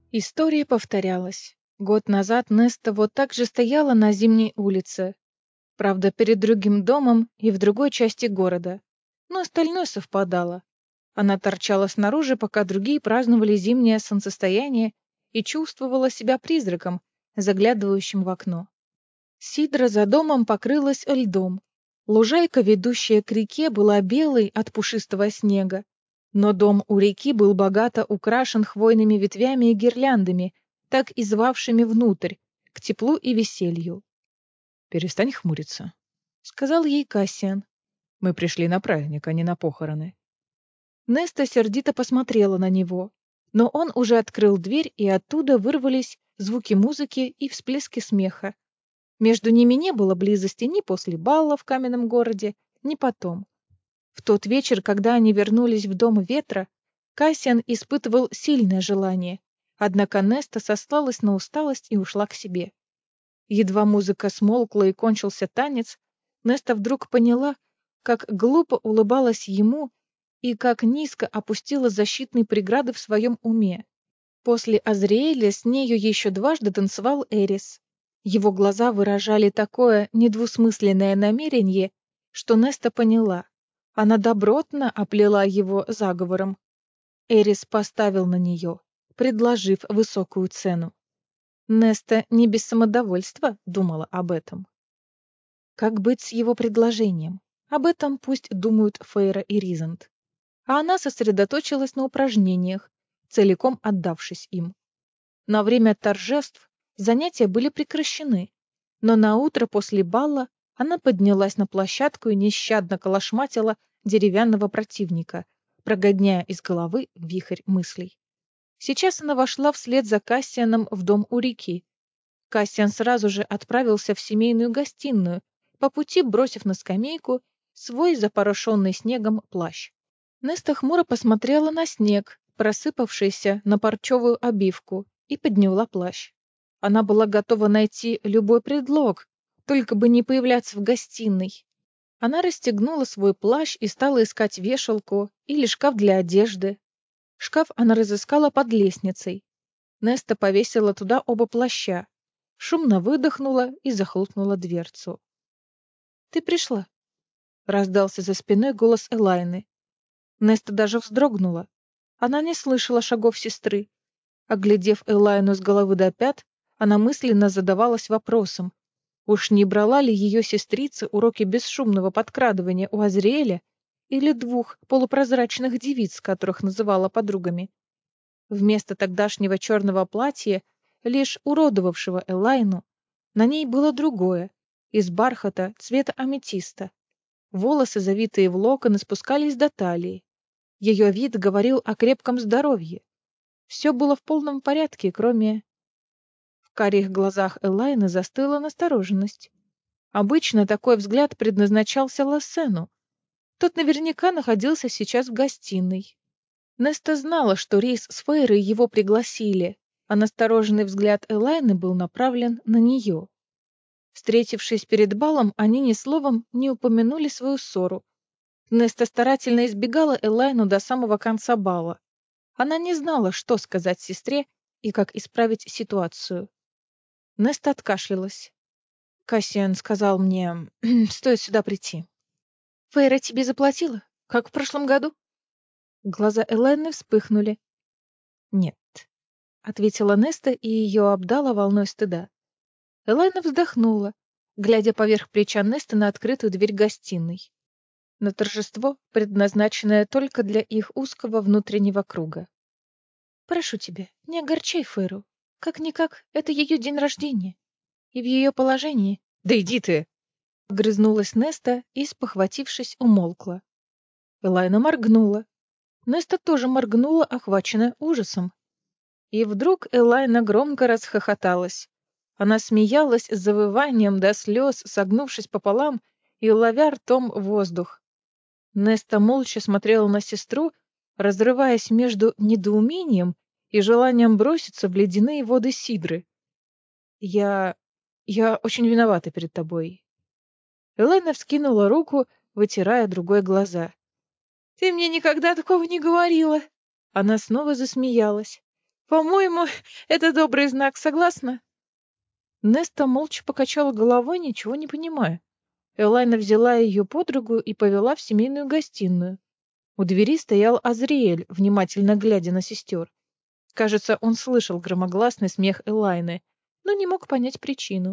История повторялась. Год назад Неста вот так же стояла на зимней улице, правда, перед другим домом и в другой части города. Но остальное совпадало. Она торчала снаружи, пока другие праздновали зимнее солнцестояние, и чувствовала себя призраком, заглядывающим в окно. Сидра за домом покрылась льдом. Лужайка, ведущая к реке, была белой от пушистого снега. Но дом у реки был богато украшен хвойными ветвями и гирляндами, так и звавшими внутрь, к теплу и веселью. «Перестань хмуриться», — сказал ей Кассиан. «Мы пришли на праздник, а не на похороны». Неста сердито посмотрела на него, но он уже открыл дверь, и оттуда вырвались звуки музыки и всплески смеха. Между ними не было близости ни после балла в каменном городе, ни потом. В тот вечер, когда они вернулись в дом ветра, Кассиан испытывал сильное желание, однако Неста сослалась на усталость и ушла к себе. Едва музыка смолкла и кончился танец, Неста вдруг поняла, как глупо улыбалась ему и как низко опустила защитные преграды в своем уме. После Азриэля с нею еще дважды танцевал Эрис. Его глаза выражали такое недвусмысленное намерение, что Неста поняла. Она добротно оплела его заговором. Эрис поставил на нее, предложив высокую цену. Неста не без самодовольства думала об этом. Как быть с его предложением? Об этом пусть думают Фейра и Ризант. А она сосредоточилась на упражнениях, целиком отдавшись им. На время торжеств занятия были прекращены, но на утро после балла она поднялась на площадку и нещадно колошматила деревянного противника, прогоняя из головы вихрь мыслей. Сейчас она вошла вслед за Кассианом в дом у реки. Кассиан сразу же отправился в семейную гостиную, по пути бросив на скамейку свой запорошенный снегом плащ. Неста хмуро посмотрела на снег, просыпавшийся на парчевую обивку, и подняла плащ. Она была готова найти любой предлог, только бы не появляться в гостиной. Она расстегнула свой плащ и стала искать вешалку или шкаф для одежды. Шкаф она разыскала под лестницей. Неста повесила туда оба плаща, шумно выдохнула и захлопнула дверцу. «Ты пришла?» — раздался за спиной голос Элайны. Неста даже вздрогнула. Она не слышала шагов сестры. Оглядев Элайну с головы до пят, она мысленно задавалась вопросом, уж не брала ли ее сестрица уроки бесшумного подкрадывания у Азриэля или двух полупрозрачных девиц, которых называла подругами. Вместо тогдашнего черного платья, лишь уродовавшего Элайну, на ней было другое, из бархата цвета аметиста. Волосы, завитые в локоны, спускались до талии. Ее вид говорил о крепком здоровье. Все было в полном порядке, кроме... В карих глазах Элайны застыла настороженность. Обычно такой взгляд предназначался Лассену. Тот наверняка находился сейчас в гостиной. Неста знала, что Рейс с Фейрой его пригласили, а настороженный взгляд Элайны был направлен на нее. Встретившись перед балом, они ни словом не упомянули свою ссору. Неста старательно избегала Элайну до самого конца бала. Она не знала, что сказать сестре и как исправить ситуацию. Неста откашлялась. Кассиан сказал мне, стоит сюда прийти. «Фейра тебе заплатила, как в прошлом году?» Глаза Элайны вспыхнули. «Нет», — ответила Неста, и ее обдала волной стыда. Элайна вздохнула, глядя поверх плеча Несты на открытую дверь гостиной. На торжество, предназначенное только для их узкого внутреннего круга. «Прошу тебя, не огорчай Фейру. Как-никак, это ее день рождения. И в ее положении...» «Да иди ты!» — огрызнулась Неста и, спохватившись, умолкла. Элайна моргнула. Неста тоже моргнула, охваченная ужасом. И вдруг Элайна громко расхохоталась. Она смеялась с завыванием до слез, согнувшись пополам и ловя ртом воздух. Неста молча смотрела на сестру, разрываясь между недоумением и желанием броситься в ледяные воды Сидры. «Я очень виновата перед тобой». Элайна вскинула руку, вытирая другой глаза. «Ты мне никогда такого не говорила!» Она снова засмеялась. По-моему, это добрый знак, согласна? Неста молча покачала головой, ничего не понимая. Элайна взяла ее под руку и повела в семейную гостиную. У двери стоял Азриэль, внимательно глядя на сестер. Кажется, он слышал громогласный смех Элайны, но не мог понять причину.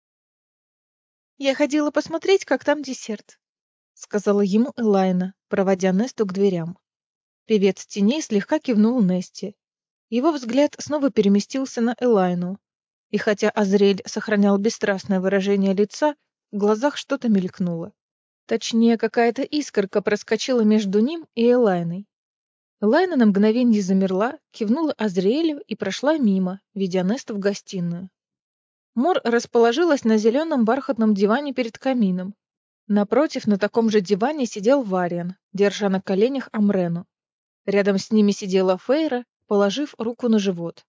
«Я ходила посмотреть, как там десерт», — сказала ему Элайна, проводя Несту к дверям. Певец теней слегка кивнул Несте. Его взгляд снова переместился на Элайну. И хотя Азриэль сохранял бесстрастное выражение лица, в глазах что-то мелькнуло. Точнее, какая-то искорка проскочила между ним и Элайной. Элайна на мгновенье замерла, кивнула Азриэлю и прошла мимо, ведя Несту в гостиную. Мор расположилась на зеленом бархатном диване перед камином. Напротив, на таком же диване сидел Вариан, держа на коленях Амрену. Рядом с ними сидела Фейра, положив руку на живот.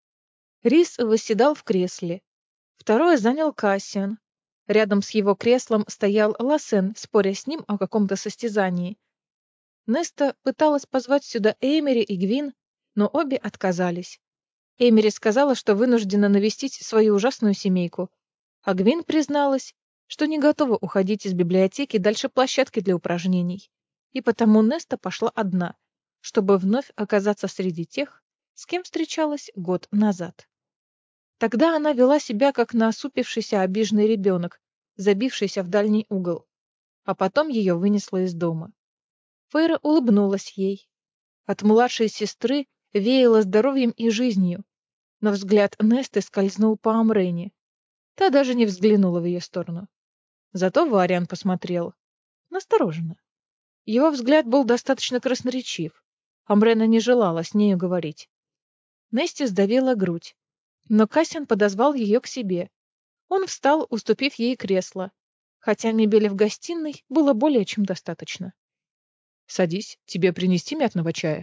Рис восседал в кресле. Второе занял Кассиан. Рядом с его креслом стоял Лассен, споря с ним о каком-то состязании. Неста пыталась позвать сюда Эймери и Гвин, но обе отказались. Эймери сказала, что вынуждена навестить свою ужасную семейку, а Гвин призналась, что не готова уходить из библиотеки дальше площадки для упражнений. И потому Неста пошла одна, чтобы вновь оказаться среди тех, с кем встречалась год назад. Тогда она вела себя, как насупившийся обиженный ребенок, забившийся в дальний угол. А потом ее вынесло из дома. Фейра улыбнулась ей. От младшей сестры веяло здоровьем и жизнью, но взгляд Несты скользнул по Амрене. Та даже не взглянула в ее сторону. Зато Вариан посмотрел. Настороженно. Его взгляд был достаточно красноречив. Амрена не желала с нею говорить. Несте сдавила грудь. Но Кассиан подозвал ее к себе. Он встал, уступив ей кресло, хотя мебели в гостиной было более чем достаточно. Садись, тебе принести мятного чая?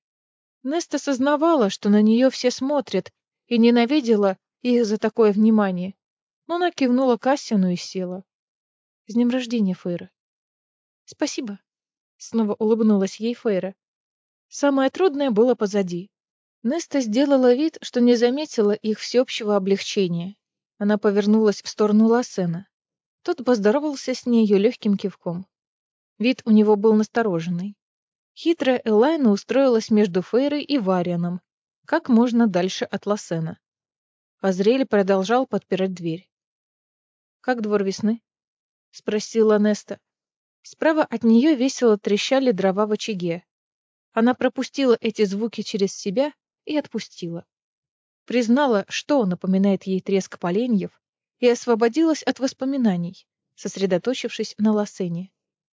Неста сознавала, что на нее все смотрят, и ненавидела их за такое внимание. Но она кивнула Кассиану и села. «С днем рождения, Фейра!» «Спасибо!» Снова улыбнулась ей Фейра. Самое трудное было позади. Неста сделала вид, что не заметила их всеобщего облегчения. Она повернулась в сторону Лассена. Тот поздоровался с нею легким кивком. Вид у него был настороженный. Хитрая Элайна устроилась между Фейрой и Варианом, как можно дальше от Лассена. Азриэль продолжал подпирать дверь. «Как двор весны?» — спросила Неста. Справа от нее весело трещали дрова в очаге. Она пропустила эти звуки через себя и отпустила. Признала, что напоминает ей треск поленьев, и освободилась от воспоминаний, сосредоточившись на Лассене.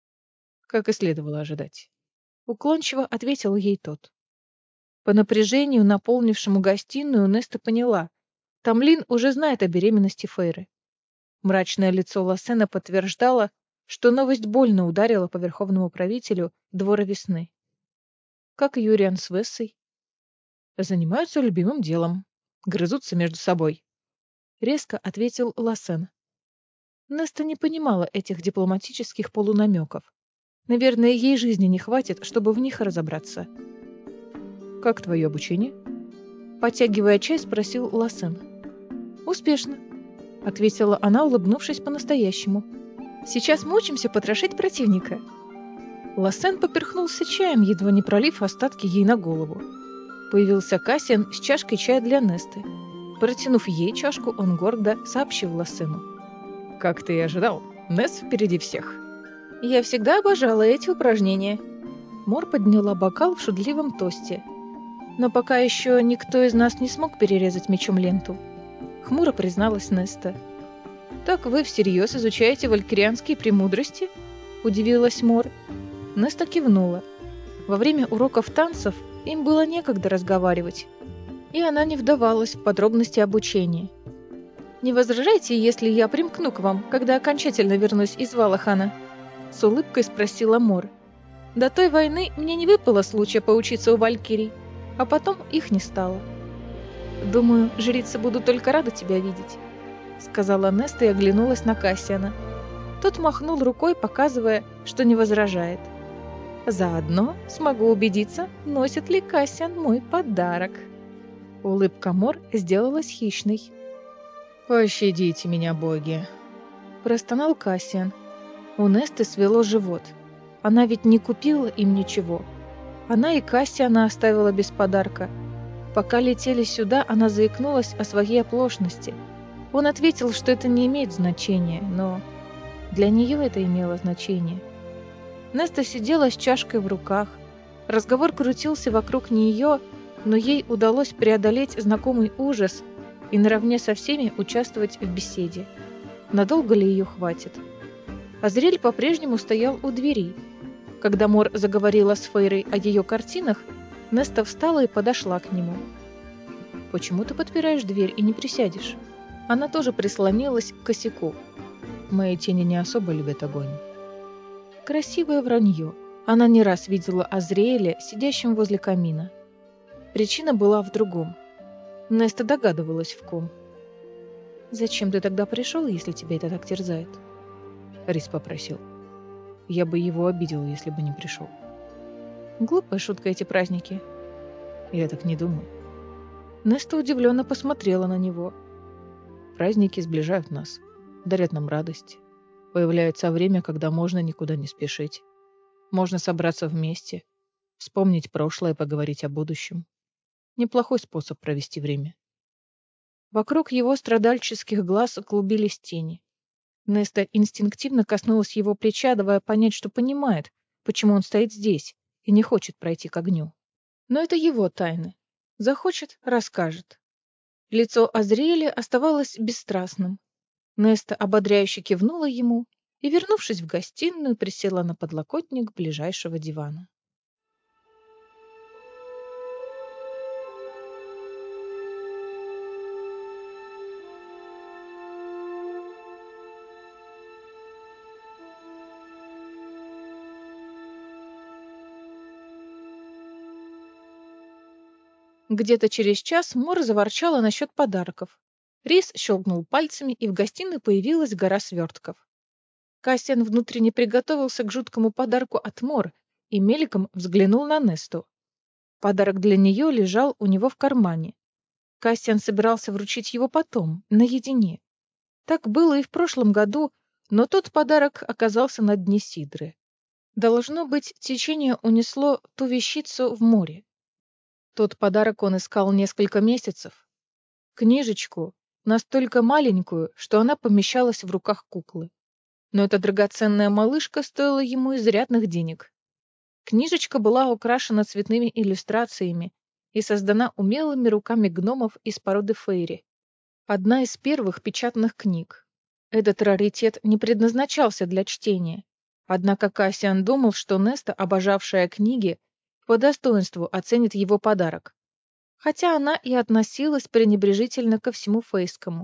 Как и следовало ожидать. Уклончиво ответил ей тот. По напряжению, наполнившему гостиную, Неста поняла. Тамлин уже знает о беременности Фейры. Мрачное лицо Лассена подтверждало, что новость больно ударила по верховному правителю двора весны. Как Юриан с Вессой? Занимаются любимым делом. Грызутся между собой. Резко ответил Лассен. Неста не понимала этих дипломатических полунамеков. Наверное, ей жизни не хватит, чтобы в них разобраться. Как твое обучение? Потягивая чай, спросил Лассен. Успешно, ответила она, улыбнувшись по-настоящему. Сейчас мы учимся потрошить противника. Лассен поперхнулся чаем, едва не пролив остатки ей на голову. Появился Кассиан с чашкой чая для Несты. Протянув ей чашку, он гордо сообщил Лассену. Как ты и ожидал, Несс впереди всех. Я всегда обожала эти упражнения. Мор подняла бокал в шутливом тосте. Но пока еще никто из нас не смог перерезать мечом ленту. Хмуро призналась Неста. «Так вы всерьез изучаете валькирианские премудрости?» – удивилась Мор. Неста кивнула. Во время уроков танцев им было некогда разговаривать, и она не вдавалась в подробности обучения. «Не возражайте, если я примкну к вам, когда окончательно вернусь из Валахана?» – с улыбкой спросила Мор. «До той войны мне не выпало случая поучиться у валькирий, а потом их не стало. Думаю, жрицы будут только рады тебя видеть», — сказала Неста и оглянулась на Кассиана. Тот махнул рукой, показывая, что не возражает. «Заодно смогу убедиться, носит ли Кассиан мой подарок». Улыбка Мор сделалась хищной. «Пощадите меня, боги!» Простонал Кассиан. У Несты свело живот. Она ведь не купила им ничего. Она и Кассиана оставила без подарка. Пока летели сюда, она заикнулась о своей оплошности. Он ответил, что это не имеет значения, но для нее это имело значение. Неста сидела с чашкой в руках. Разговор крутился вокруг нее, но ей удалось преодолеть знакомый ужас и наравне со всеми участвовать в беседе. Надолго ли ее хватит? Азриэль по-прежнему стоял у двери. Когда Мор заговорила с Фейрой о ее картинах, Неста встала и подошла к нему. «Почему ты подпираешь дверь и не присядешь?» Она тоже прислонилась к косяку. Мои тени не особо любят огонь. Красивое вранье. Она не раз видела Азриэля, сидящим возле камина. Причина была в другом. Неста догадывалась, в ком. «Зачем ты тогда пришел, если тебя это так терзает?» Рис попросил. Я бы его обидел, если бы не пришел. Глупая шутка эти праздники. Я так не думаю. Неста удивленно посмотрела на него. Праздники сближают нас, дарят нам радость. Появляется время, когда можно никуда не спешить. Можно собраться вместе, вспомнить прошлое, поговорить о будущем. Неплохой способ провести время. Вокруг его страдальческих глаз клубились тени. Неста инстинктивно коснулась его плеча, давая понять, что понимает, почему он стоит здесь и не хочет пройти к огню. Но это его тайны. Захочет — расскажет. Лицо Азриэля оставалось бесстрастным. Неста ободряюще кивнула ему и, вернувшись в гостиную, присела на подлокотник ближайшего дивана. Где-то через час Мор заворчала насчет подарков. Рис щелкнул пальцами, и в гостиной появилась гора свертков. Кассиан внутренне приготовился к жуткому подарку от Мор и мельком взглянул на Несту. Подарок для нее лежал у него в кармане. Кассиан собирался вручить его потом, наедине. Так было и в прошлом году, но тот подарок оказался на дне Сидры. Должно быть, течение унесло ту вещицу в море. Тот подарок он искал несколько месяцев. Книжечку, настолько маленькую, что она помещалась в руках куклы. Но эта драгоценная малышка стоила ему изрядных денег. Книжечка была украшена цветными иллюстрациями и создана умелыми руками гномов из породы фейри. Одна из первых печатных книг. Этот раритет не предназначался для чтения. Однако Кассиан думал, что Неста, обожавшая книги, по достоинству оценит его подарок. Хотя она и относилась пренебрежительно ко всему фейскому.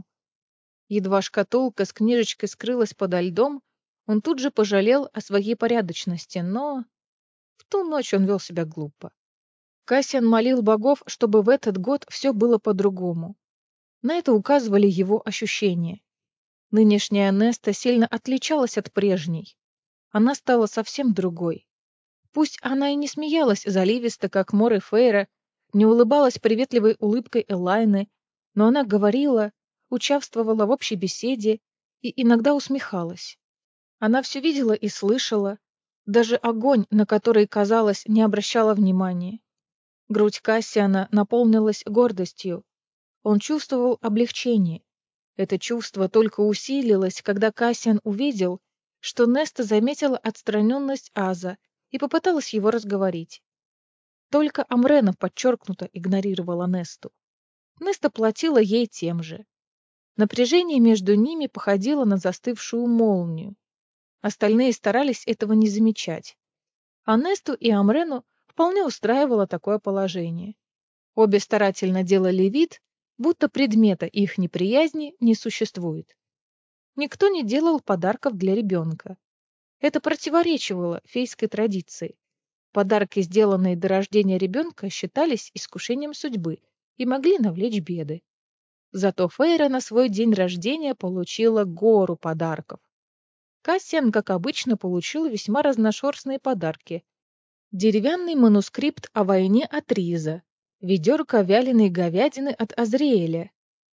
Едва шкатулка с книжечкой скрылась подо льдом, он тут же пожалел о своей порядочности, но в ту ночь он вел себя глупо. Кассиан молил богов, чтобы в этот год все было по-другому. На это указывали его ощущения. Нынешняя Неста сильно отличалась от прежней. Она стала совсем другой. Пусть она и не смеялась заливисто, как Мор и Фейра, не улыбалась приветливой улыбкой Элайны, но она говорила, участвовала в общей беседе и иногда усмехалась. Она все видела и слышала, даже огонь, на который, казалось, не обращала внимания. Грудь Кассиана наполнилась гордостью. Он чувствовал облегчение. Это чувство только усилилось, когда Кассиан увидел, что Неста заметила отстраненность Аза и попыталась его разговорить. Только Амрена подчеркнуто игнорировала Несту. Неста платила ей тем же. Напряжение между ними походило на застывшую молнию. Остальные старались этого не замечать. А Несту и Амрену вполне устраивало такое положение. Обе старательно делали вид, будто предмета их неприязни не существует. Никто не делал подарков для ребенка. Это противоречивало фейской традиции. Подарки, сделанные до рождения ребенка, считались искушением судьбы и могли навлечь беды. Зато Фейра на свой день рождения получила гору подарков. Кассиан, как обычно, получил весьма разношерстные подарки. Деревянный манускрипт о войне от Риза, ведерко вяленой говядины от Азриэля.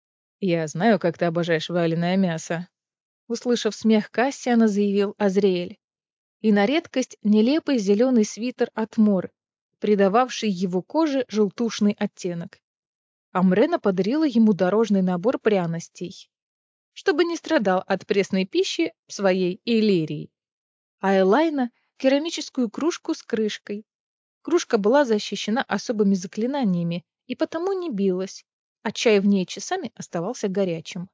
«Я знаю, как ты обожаешь вяленое мясо», — услышав смех Кассиана, заявил Азриэль. И на редкость нелепый зеленый свитер от Мор, придававший его коже желтушный оттенок. Амрена подарила ему дорожный набор пряностей, чтобы не страдал от пресной пищи в своей Иллирии. А Элайна — керамическую кружку с крышкой. Кружка была защищена особыми заклинаниями и потому не билась, а чай в ней часами оставался горячим.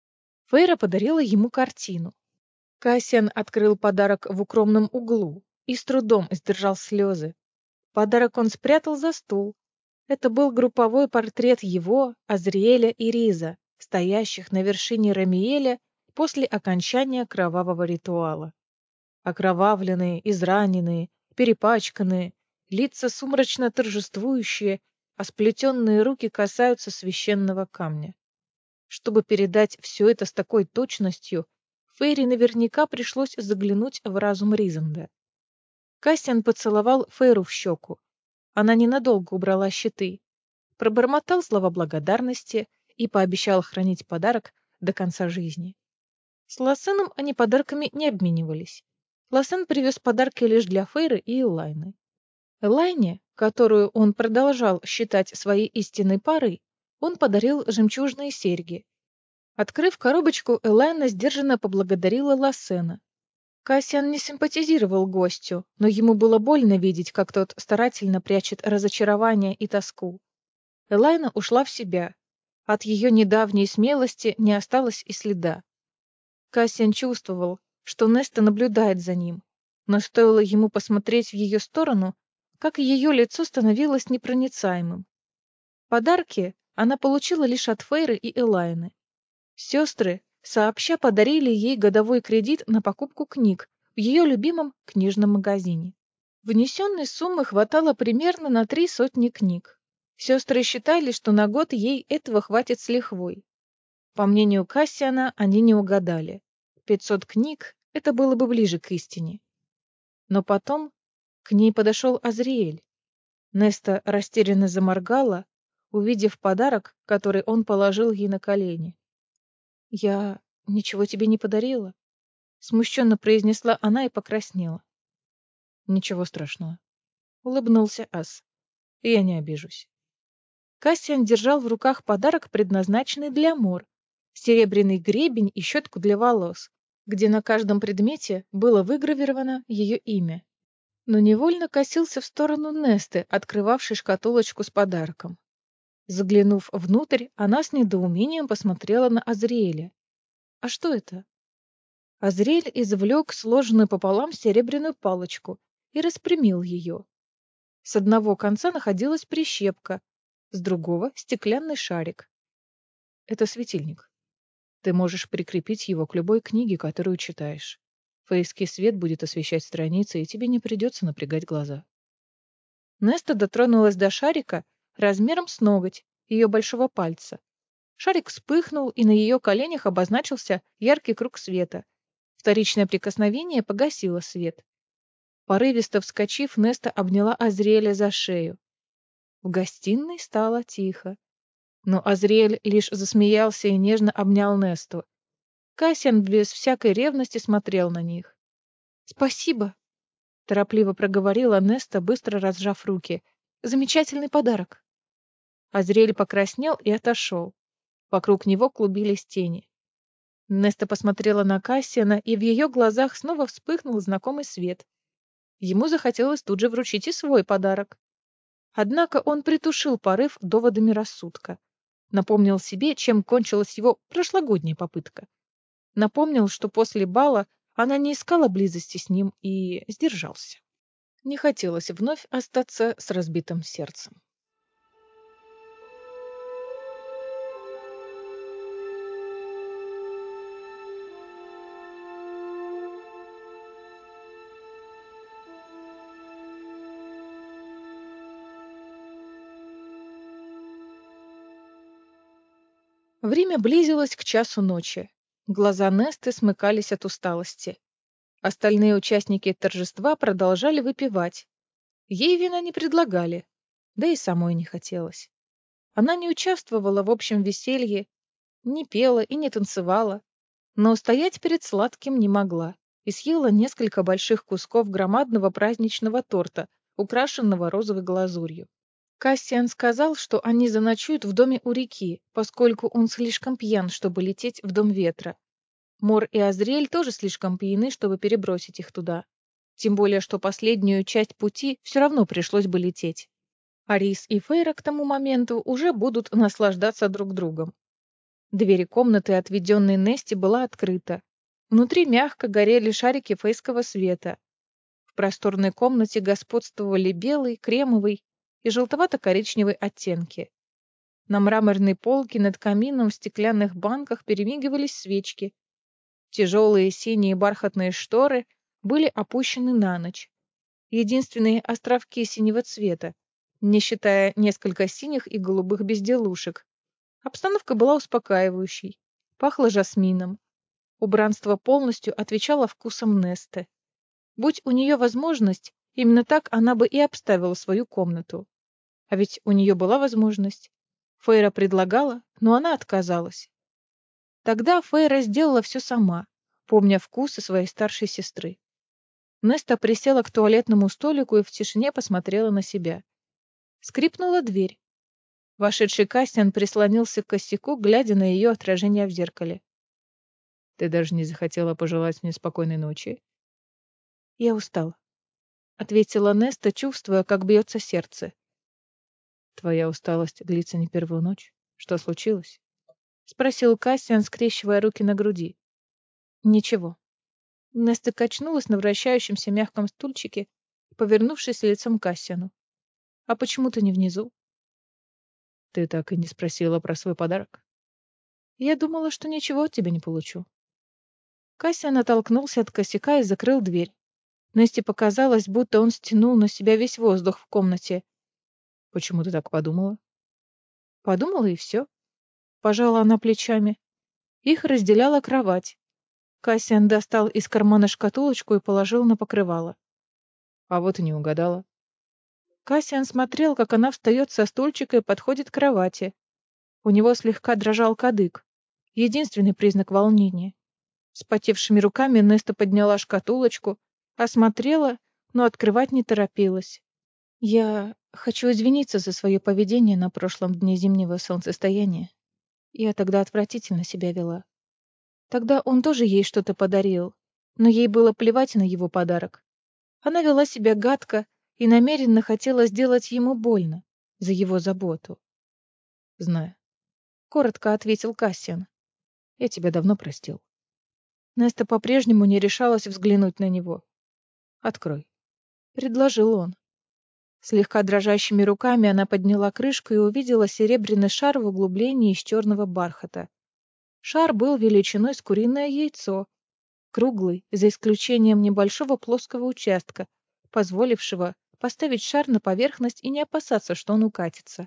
Фейра подарила ему картину. Кассиан открыл подарок в укромном углу и с трудом сдержал слезы. Подарок он спрятал за стул. Это был групповой портрет его, Азриэля и Риза, стоящих на вершине Рамиэля после окончания кровавого ритуала. Окровавленные, израненные, перепачканные, лица сумрачно торжествующие, а сплетенные руки касаются священного камня. Чтобы передать все это с такой точностью, Фейри наверняка пришлось заглянуть в разум Ризанда. Кассиан поцеловал Фейру в щеку. Она ненадолго убрала щиты, пробормотал слова благодарности и пообещал хранить подарок до конца жизни. С Лассеном они подарками не обменивались. Лассен привез подарки лишь для Фейры и Элайны. Элайне, которую он продолжал считать своей истинной парой, он подарил жемчужные серьги. Открыв коробочку, Элайна сдержанно поблагодарила Лассена. Кассиан не симпатизировал гостю, но ему было больно видеть, как тот старательно прячет разочарование и тоску. Элайна ушла в себя. От ее недавней смелости не осталось и следа. Кассиан чувствовал, что Неста наблюдает за ним, но стоило ему посмотреть в ее сторону, как ее лицо становилось непроницаемым. Подарки она получила лишь от Фейры и Элайны. Сестры сообща подарили ей годовой кредит на покупку книг в ее любимом книжном магазине. Внесенной суммы хватало примерно на 300 книг. Сестры считали, что на год ей этого хватит с лихвой. По мнению Кассиана, они не угадали. 500 книг — это было бы ближе к истине. Но потом к ней подошел Азриэль. Неста растерянно заморгала, увидев подарок, который он положил ей на колени. «Я ничего тебе не подарила», — смущенно произнесла она и покраснела. «Ничего страшного», — улыбнулся Ас. «Я не обижусь». Кассиан держал в руках подарок, предназначенный для Мор, серебряный гребень и щетку для волос, где на каждом предмете было выгравировано ее имя. Но невольно косился в сторону Несты, открывавшей шкатулочку с подарком. Заглянув внутрь, она с недоумением посмотрела на Азриэля. «А что это?» Азриэль извлек сложенную пополам серебряную палочку и распрямил ее. С одного конца находилась прищепка, с другого — стеклянный шарик. Это светильник. Ты можешь прикрепить его к любой книге, которую читаешь. Фейский свет будет освещать страницы, и тебе не придется напрягать глаза. Неста дотронулась до шарика размером с ноготь ее большого пальца. Шарик вспыхнул, и на ее коленях обозначился яркий круг света. Вторичное прикосновение погасило свет. Порывисто вскочив, Неста обняла Азриэля за шею. В гостиной стало тихо. Но Азриэль лишь засмеялся и нежно обнял Несту. Кассиан без всякой ревности смотрел на них. «Спасибо», — торопливо проговорила Неста, быстро разжав руки. «Замечательный подарок». Азриэль покраснел и отошел. Вокруг него клубились тени. Неста посмотрела на Кассиана, и в ее глазах снова вспыхнул знакомый свет. Ему захотелось тут же вручить и свой подарок. Однако он притушил порыв доводами рассудка. Напомнил себе, чем кончилась его прошлогодняя попытка. Напомнил, что после бала она не искала близости с ним, и сдержался. Не хотелось вновь остаться с разбитым сердцем. Время близилось к часу ночи. Глаза Несты смыкались от усталости. Остальные участники торжества продолжали выпивать. Ей вина не предлагали. да и самой не хотелось. Она не участвовала в общем веселье, не пела и не танцевала, но устоять перед сладким не могла и съела несколько больших кусков громадного праздничного торта, украшенного розовой глазурью. Кассиан сказал, что они заночуют в доме у реки, поскольку он слишком пьян, чтобы лететь в дом ветра. Мор и Азриэль тоже слишком пьяны, чтобы перебросить их туда. Тем более, что последнюю часть пути все равно пришлось бы лететь. Арис и Фейра к тому моменту уже будут наслаждаться друг другом. Дверь комнаты, отведенной Несте, была открыта. Внутри мягко горели шарики фейского света. В просторной комнате господствовали белый, кремовый и желтовато-коричневый оттенки. На мраморной полке над камином в стеклянных банках перемигивались свечки. Тяжелые синие бархатные шторы были опущены на ночь. Единственные островки синего цвета, не считая несколько синих и голубых безделушек. Обстановка была успокаивающей, пахло жасмином. Убранство полностью отвечало вкусам Несты. Будь у нее возможность, именно так она бы и обставила свою комнату. А ведь у нее была возможность. Фейра предлагала, но она отказалась. Тогда Фейра сделала все сама, помня вкусы своей старшей сестры. Неста присела к туалетному столику и в тишине посмотрела на себя. Скрипнула дверь. Вошедший Кассиан прислонился к косяку, глядя на ее отражение в зеркале. Ты даже не захотела пожелать мне спокойной ночи? «Я устала», — ответила Неста, чувствуя, как бьется сердце. Твоя усталость длится не первую ночь. Что случилось? — спросил Кассиан, скрещивая руки на груди. «Ничего». Неста качнулась на вращающемся мягком стульчике, повернувшись лицом к Кассиану. «А почему ты не внизу?» Ты так и не спросила про свой подарок? «Я думала, что ничего от тебя не получу». Кассиан оттолкнулся от косяка и закрыл дверь. Несте показалось, будто он стянул на себя весь воздух в комнате. Почему ты так подумала? Подумала и все. Пожала она плечами. Их разделяла кровать. Кассиан достал из кармана шкатулочку и положил на покрывало. А вот и не угадала. Кассиан смотрел, как она встает со стульчика и подходит к кровати. У него слегка дрожал кадык. Единственный признак волнения. Вспотевшими руками Неста подняла шкатулочку, осмотрела, но открывать не торопилась. «Я хочу извиниться за свое поведение на прошлом дне зимнего солнцестояния. Я тогда отвратительно себя вела. Тогда он тоже ей что-то подарил, но ей было плевать на его подарок. Она вела себя гадко и намеренно хотела сделать ему больно за его заботу. Знаю. Коротко ответил Кассиан. Я тебя давно простил. Неста по-прежнему не решалась взглянуть на него. Открой. Предложил он. Слегка дрожащими руками она подняла крышку и увидела серебряный шар в углублении из черного бархата. Шар был величиной с куриное яйцо, круглый, за исключением небольшого плоского участка, позволившего поставить шар на поверхность и не опасаться, что он укатится.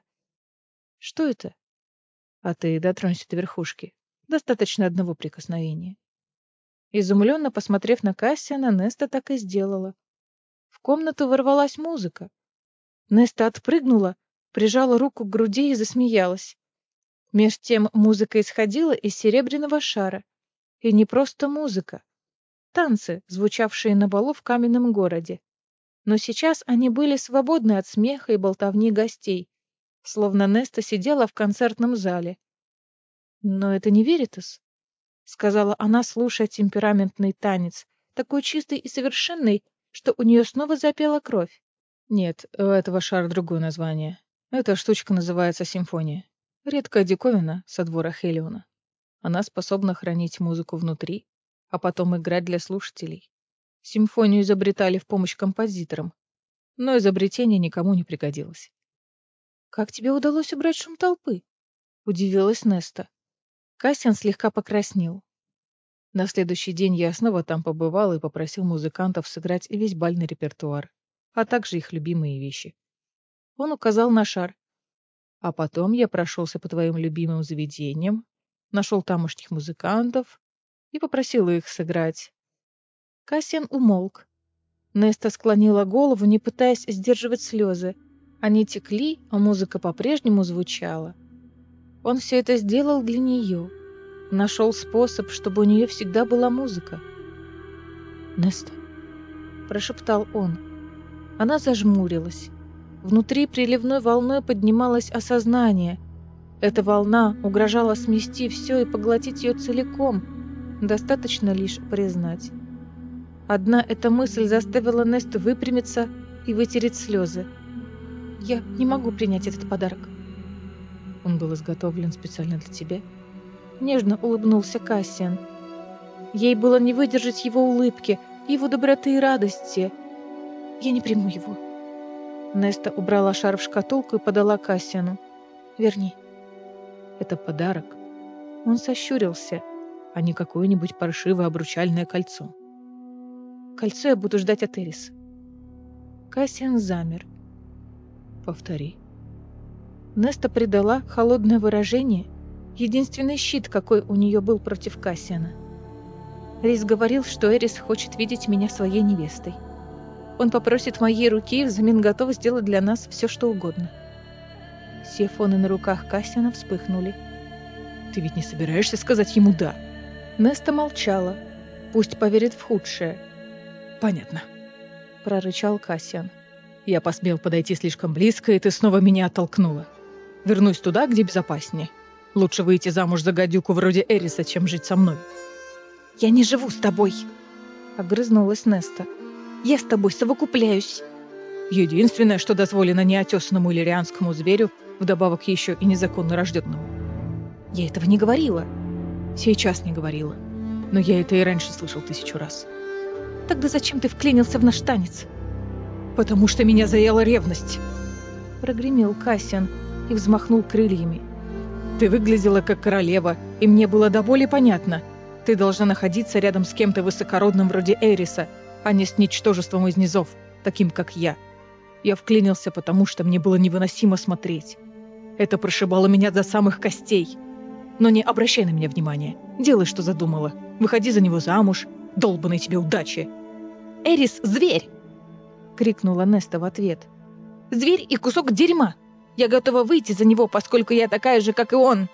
Что это? А ты дотронься до верхушки. Достаточно одного прикосновения. Изумленно посмотрев на Кассиана, Неста так и сделала. В комнату ворвалась музыка. Неста отпрыгнула, прижала руку к груди и засмеялась. Меж тем музыка исходила из серебряного шара. И не просто музыка. Танцы, звучавшие на балу в каменном городе. Но сейчас они были свободны от смеха и болтовни гостей, словно Неста сидела в концертном зале. «Но это не Веритас», — сказала она, слушая темпераментный танец, такой чистый и совершенный, что у нее снова запела кровь. Нет, у этого шара другое название. Эта штучка называется симфония. Редкая диковина со двора Хелиона. Она способна хранить музыку внутри, а потом играть для слушателей. Симфонию изобретали в помощь композиторам, но изобретение никому не пригодилось. «Как тебе удалось убрать шум толпы?» — удивилась Неста. Кассиан слегка покраснел. На следующий день я снова там побывал и попросил музыкантов сыграть весь бальный репертуар, а также их любимые вещи. Он указал на шар. А потом я прошелся по твоим любимым заведениям, нашел тамошних музыкантов и попросил их сыграть. Кассиан умолк. Неста склонила голову, не пытаясь сдерживать слезы. Они текли, а музыка по-прежнему звучала. Он все это сделал для нее. Нашел способ, чтобы у нее всегда была музыка. «Неста», — прошептал он. Она зажмурилась. Внутри приливной волной поднималось осознание. Эта волна угрожала смести все и поглотить ее целиком. Достаточно лишь признать. Одна эта мысль заставила Несту выпрямиться и вытереть слезы. «Я не могу принять этот подарок». «Он был изготовлен специально для тебя?» Нежно улыбнулся Кассиан. Ей было не выдержать его улыбки, его доброты и радости. «Я не приму его». Неста убрала шар в шкатулку и подала Кассиану. «Верни». «Это подарок». Он сощурился. «А не какое-нибудь паршивое обручальное кольцо». «Кольцо я буду ждать от Эрис». Кассиан замер. «Повтори». Неста придала холодное выражение, единственный щит, какой у нее был против Кассиана. Рис говорил, что Эрис хочет видеть меня своей невестой. Он попросит моей руки и взамен готов сделать для нас все, что угодно. Сифоны на руках Кассиана вспыхнули. «Ты ведь не собираешься сказать ему «да»?» Неста молчала. Пусть поверит в худшее. «Понятно», — прорычал Кассиан. «Я посмел подойти слишком близко, и ты снова меня оттолкнула. Вернусь туда, где безопаснее. Лучше выйти замуж за гадюку вроде Эриса, чем жить со мной». «Я не живу с тобой!» — огрызнулась Неста. «Я с тобой совокупляюсь!» Единственное, что дозволено неотесанному иллирианскому зверю, вдобавок еще и незаконно рожденному. «Я этого не говорила!» «Сейчас не говорила. Но я это и раньше слышал 1000 раз». «Тогда зачем ты вклинился в наш танец?» «Потому что меня заела ревность!» Прогремел Кассиан и взмахнул крыльями. «Ты выглядела как королева, и мне было до боли понятно. Ты должна находиться рядом с кем-то высокородным вроде Эриса, а не с ничтожеством из низов, таким как я. Я вклинился, потому что мне было невыносимо смотреть. Это прошибало меня до самых костей. Но не обращай на меня внимания. Делай, что задумала. Выходи за него замуж. Долбаной тебе удачи!» «Эрис — зверь!» — крикнула Неста в ответ. «Зверь и кусок дерьма! Я готова выйти за него, поскольку я такая же, как и он!»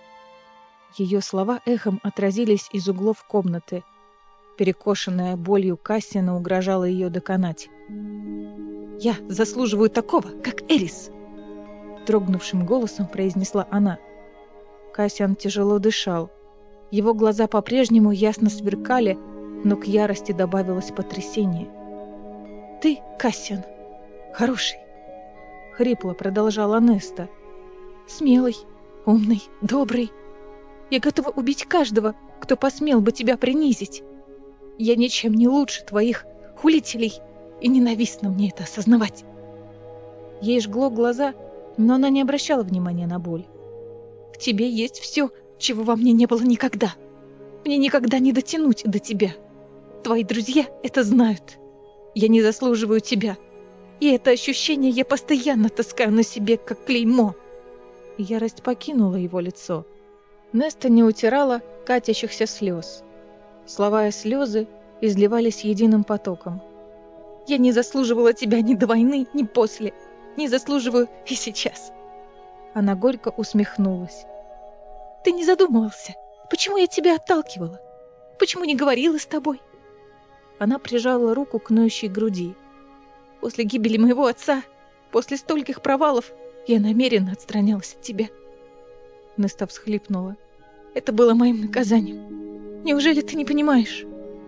Ее слова эхом отразились из углов комнаты. Перекошенная болью Кассиана угрожала ее доконать. «Я заслуживаю такого, как Эрис!» Дрогнувшим голосом произнесла она. Кассиан тяжело дышал. Его глаза по-прежнему ясно сверкали, но к ярости добавилось потрясение. «Ты, Кассиан, хороший!» — хрипло продолжала Неста. «Смелый, умный, добрый. Я готова убить каждого, кто посмел бы тебя принизить. Я ничем не лучше твоих хулителей, и ненавистно мне это осознавать». Ей жгло глаза, но она не обращала внимания на боль. «В тебе есть все, чего во мне не было никогда. Мне никогда не дотянуть до тебя. Твои друзья это знают. Я не заслуживаю тебя. И это ощущение я постоянно таскаю на себе, как клеймо». Ярость покинула его лицо. Неста не утирала катящихся слез. Слова и слезы изливались единым потоком. «Я не заслуживала тебя ни до войны, ни после. Не заслуживаю и сейчас». Она горько усмехнулась. «Ты не задумывался, почему я тебя отталкивала? Почему не говорила с тобой?» Она прижала руку к ноющей груди. «После гибели моего отца, после стольких провалов, я намеренно отстранялась от тебя». Неста всхлипнула. «Это было моим наказанием. Неужели ты не понимаешь?»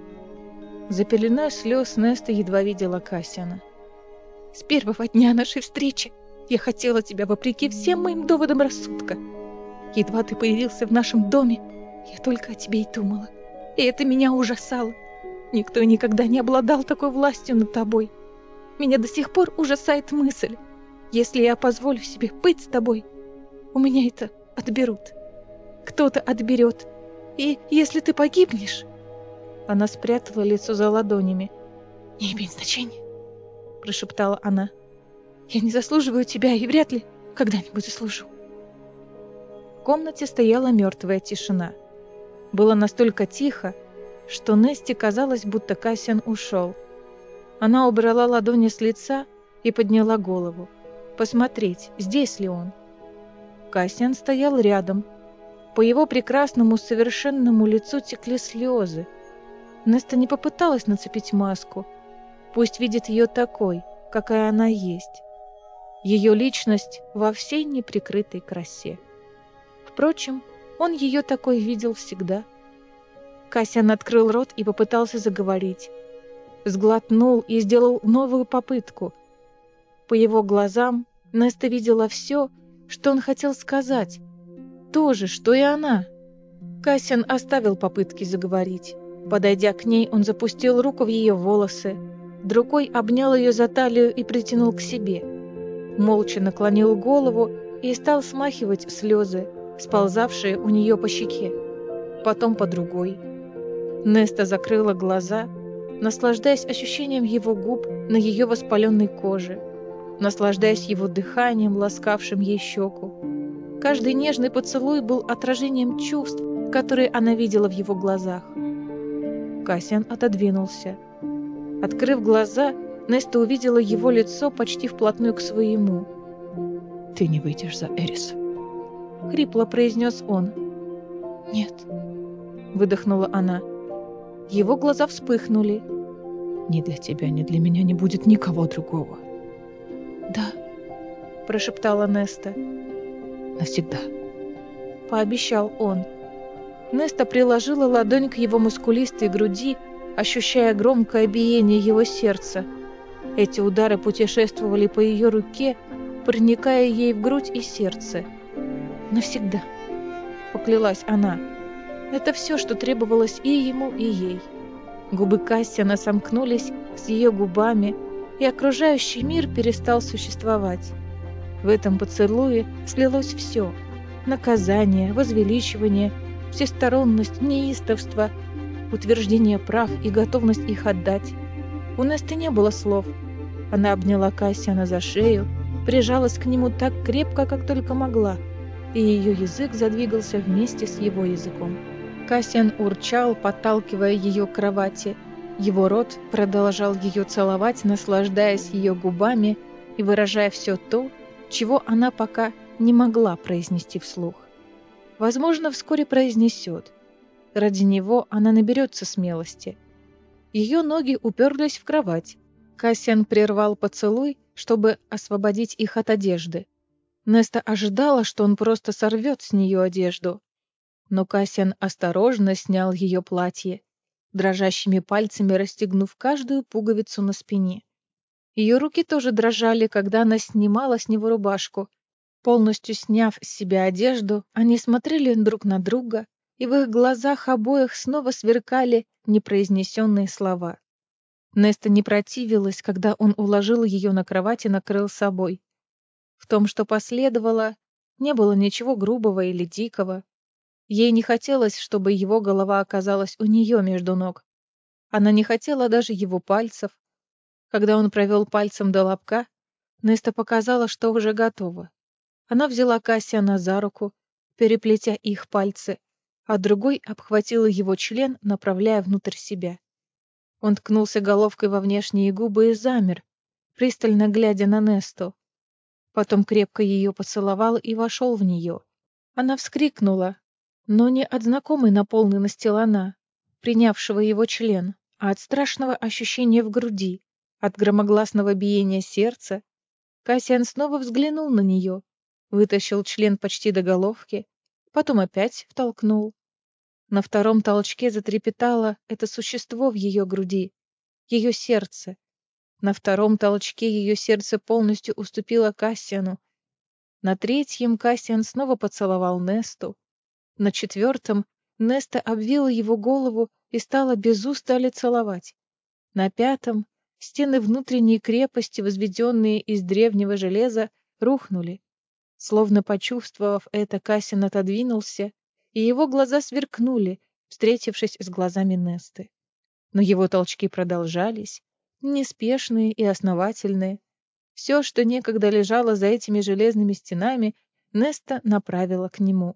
За пеленой слез Неста едва видела Кассиана. «С первого дня нашей встречи я хотела тебя вопреки всем моим доводам рассудка. Едва ты появился в нашем доме, я только о тебе и думала. И это меня ужасало. Никто никогда не обладал такой властью над тобой. Меня до сих пор ужасает мысль. Если я позволю себе быть с тобой, у меня это отберут. Кто-то отберет. И если ты погибнешь...» Она спрятала лицо за ладонями. «Не имеет значения», — прошептала она. «Я не заслуживаю тебя и вряд ли когда-нибудь заслужу». В комнате стояла мертвая тишина. Было настолько тихо, что Несте казалось, будто Кассиан ушел. Она убрала ладони с лица и подняла голову. посмотреть, здесь ли он. Кассиан стоял рядом. По его прекрасному совершенному лицу текли слезы. Неста не попыталась нацепить маску. Пусть видит ее такой, какая она есть. Ее личность во всей неприкрытой красе. Впрочем, он ее такой видел всегда. Кассиан открыл рот и попытался заговорить. Сглотнул и сделал новую попытку. По его глазам Неста видела все, что он хотел сказать. То же, что и она. Кассиан оставил попытки заговорить. Подойдя к ней, он запустил руку в ее волосы, другой обнял ее за талию и притянул к себе. Молча наклонил голову и стал смахивать слезы, сползавшие у нее по щеке, потом по другой. Неста закрыла глаза, наслаждаясь ощущением его губ на ее воспаленной коже, наслаждаясь его дыханием, ласкавшим ей щеку. Каждый нежный поцелуй был отражением чувств, которые она видела в его глазах. Кассиан отодвинулся. Открыв глаза, Неста увидела его лицо почти вплотную к своему. «Ты не выйдешь за Эрис», — хрипло произнес он. «Нет», — выдохнула она. Его глаза вспыхнули. «Ни для тебя, ни для меня не будет никого другого». «Да», — прошептала Неста. «Навсегда», — пообещал он. Неста приложила ладонь к его мускулистой груди, ощущая громкое биение его сердца. Эти удары путешествовали по ее руке, проникая ей в грудь и сердце. «Навсегда», — поклялась она. Это все, что требовалось и ему, и ей. Губы Кассиана сомкнулись с ее губами, и окружающий мир перестал существовать. В этом поцелуе слилось все: наказание, возвеличивание, всесторонность, неистовство, утверждение прав и готовность их отдать. У Несты не было слов. Она обняла Кассиана за шею, прижалась к нему так крепко, как только могла, и ее язык задвигался вместе с его языком. Кассиан урчал, подталкивая ее к кровати. Его рот продолжал ее целовать, наслаждаясь ее губами и выражая все то, чего она пока не могла произнести вслух. Возможно, вскоре произнесет. Ради него она наберется смелости. Ее ноги уперлись в кровать. Кассиан прервал поцелуй, чтобы освободить их от одежды. Неста ожидала, что он просто сорвет с нее одежду. Но Кассиан осторожно снял ее платье, дрожащими пальцами расстегнув каждую пуговицу на спине. Ее руки тоже дрожали, когда она снимала с него рубашку. Полностью сняв с себя одежду, они смотрели друг на друга, и в их глазах обоих снова сверкали непроизнесенные слова. Неста не противилась, когда он уложил ее на кровать и накрыл собой. В том, что последовало, не было ничего грубого или дикого. Ей не хотелось, чтобы его голова оказалась у нее между ног. Она не хотела даже его пальцев. Когда он провел пальцем до лобка, Неста показала, что уже готова. Она взяла Кассиана за руку, переплетя их пальцы, а другой обхватила его член, направляя внутрь себя. Он ткнулся головкой во внешние губы и замер, пристально глядя на Несту. Потом крепко ее поцеловал и вошел в нее. Она вскрикнула, но не от знакомой наполненности лона, принявшего его член, а от страшного ощущения в груди, от громогласного биения сердца. Кассиан снова взглянул на нее, вытащил член почти до головки, потом опять втолкнул. На втором толчке затрепетало это существо в ее груди, ее сердце. На втором толчке ее сердце полностью уступило Кассиану. На третьем Кассиан снова поцеловал Несту. На четвертом Неста обвила его голову и стала без устали целовать. На пятом стены внутренней крепости, возведенные из древнего железа, рухнули. Словно почувствовав это, Кассиан отодвинулся, и его глаза сверкнули, встретившись с глазами Несты. Но его толчки продолжались, неспешные и основательные. Все, что некогда лежало за этими железными стенами, Неста направила к нему.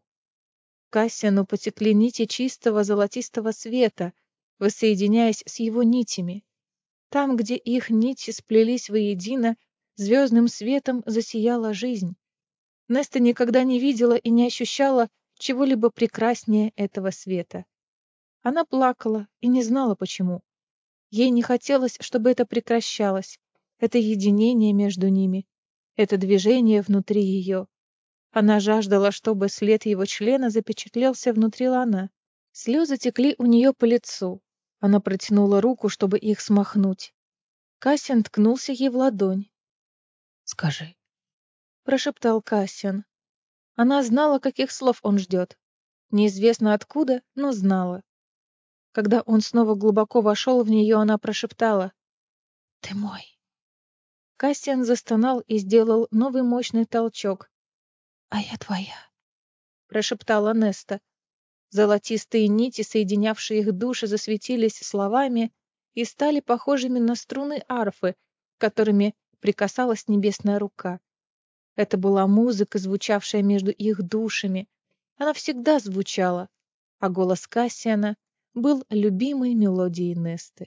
Кассиану потекли нити чистого золотистого света, воссоединяясь с его нитями. Там, где их нити сплелись воедино, Звездным светом засияла жизнь. Неста никогда не видела и не ощущала чего-либо прекраснее этого света. Она плакала и не знала почему. Ей не хотелось, чтобы это прекращалось, это единение между ними, это движение внутри ее. Она жаждала, чтобы след его члена запечатлелся внутри лона. Слезы текли у нее по лицу. Она протянула руку, чтобы их смахнуть. Кассиан ткнулся ей в ладонь. «Скажи». Прошептал Кассиан. Она знала, каких слов он ждет. Неизвестно откуда, но знала. Когда он снова глубоко вошел в нее, она прошептала: «Ты мой». Кассиан застонал и сделал новый мощный толчок. «А я твоя», — прошептала Неста. Золотистые нити, соединявшие их души, засветились словами и стали похожими на струны арфы, которыми прикасалась небесная рука. Это была музыка, звучавшая между их душами. Она всегда звучала, а голос Кассиана был любимой мелодией Несты.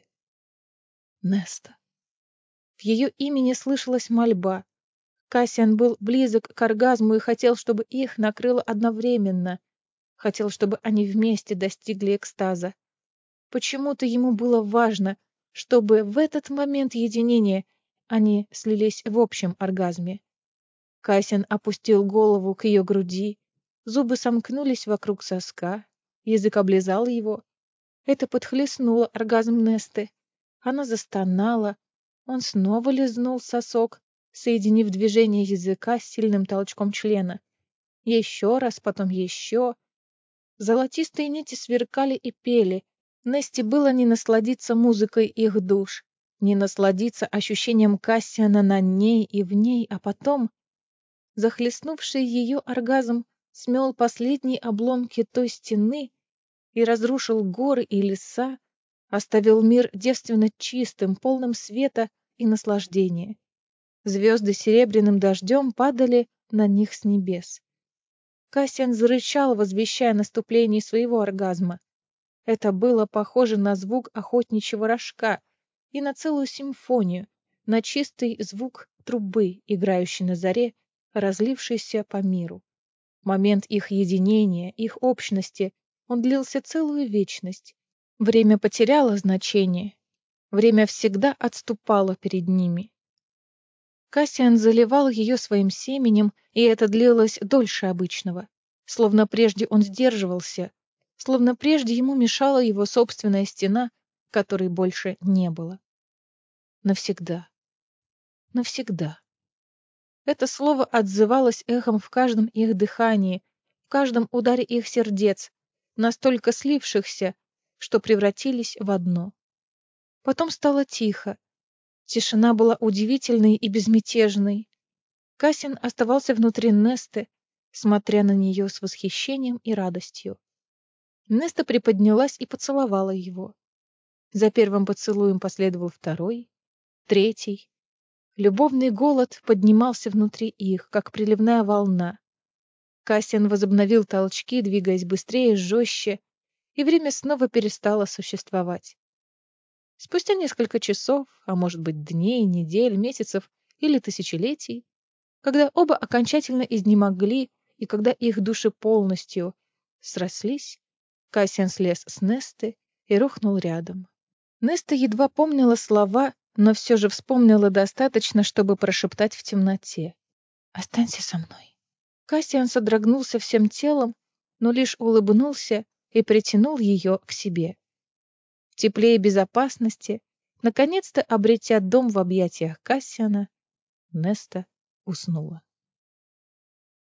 Неста. В ее имени слышалась мольба. Кассиан был близок к оргазму и хотел, чтобы их накрыло одновременно. Хотел, чтобы они вместе достигли экстаза. Почему-то ему было важно, чтобы в этот момент единения они слились в общем оргазме. Кассиан опустил голову к ее груди, зубы сомкнулись вокруг соска, язык облизал его. Это подхлестнуло оргазм Несты. Она застонала, он снова лизнул сосок, соединив движение языка с сильным толчком члена. Еще раз, потом еще. Золотистые нити сверкали и пели. Несте было не насладиться музыкой их душ, не насладиться ощущением Кассиана на ней и в ней, а потом захлестнувший ее оргазм смел последние обломки той стены и разрушил горы и леса, оставил мир девственно чистым, полным света и наслаждения. Звезды серебряным дождем падали на них с небес. Кассиан зарычал, возвещая наступление своего оргазма. Это было похоже на звук охотничьего рожка и на целую симфонию, на чистый звук трубы, играющей на заре, разлившейся по миру. Момент их единения, их общности, он длился целую вечность. Время потеряло значение. Время всегда отступало перед ними. Кассиан заливал ее своим семенем, и это длилось дольше обычного. Словно прежде он сдерживался, словно прежде ему мешала его собственная стена, которой больше не было. Навсегда. Навсегда. Это слово отзывалось эхом в каждом их дыхании, в каждом ударе их сердец, настолько слившихся, что превратились в одно. Потом стало тихо. Тишина была удивительной и безмятежной. Кассиан оставался внутри Несты, смотря на нее с восхищением и радостью. Неста приподнялась и поцеловала его. За первым поцелуем последовал второй, третий. Любовный голод поднимался внутри их, как приливная волна. Кассиан возобновил толчки, двигаясь быстрее, жестче, и время снова перестало существовать. Спустя несколько часов, а может быть дней, недель, месяцев или тысячелетий, когда оба окончательно изнемогли и когда их души полностью срослись, Кассиан слез с Несты и рухнул рядом. Неста едва помнила слова, но все же вспомнила достаточно, чтобы прошептать в темноте: «Останься со мной». Кассиан содрогнулся всем телом, но лишь улыбнулся и притянул ее к себе. В тепле и безопасности, наконец-то обретя дом в объятиях Кассиана, Неста уснула.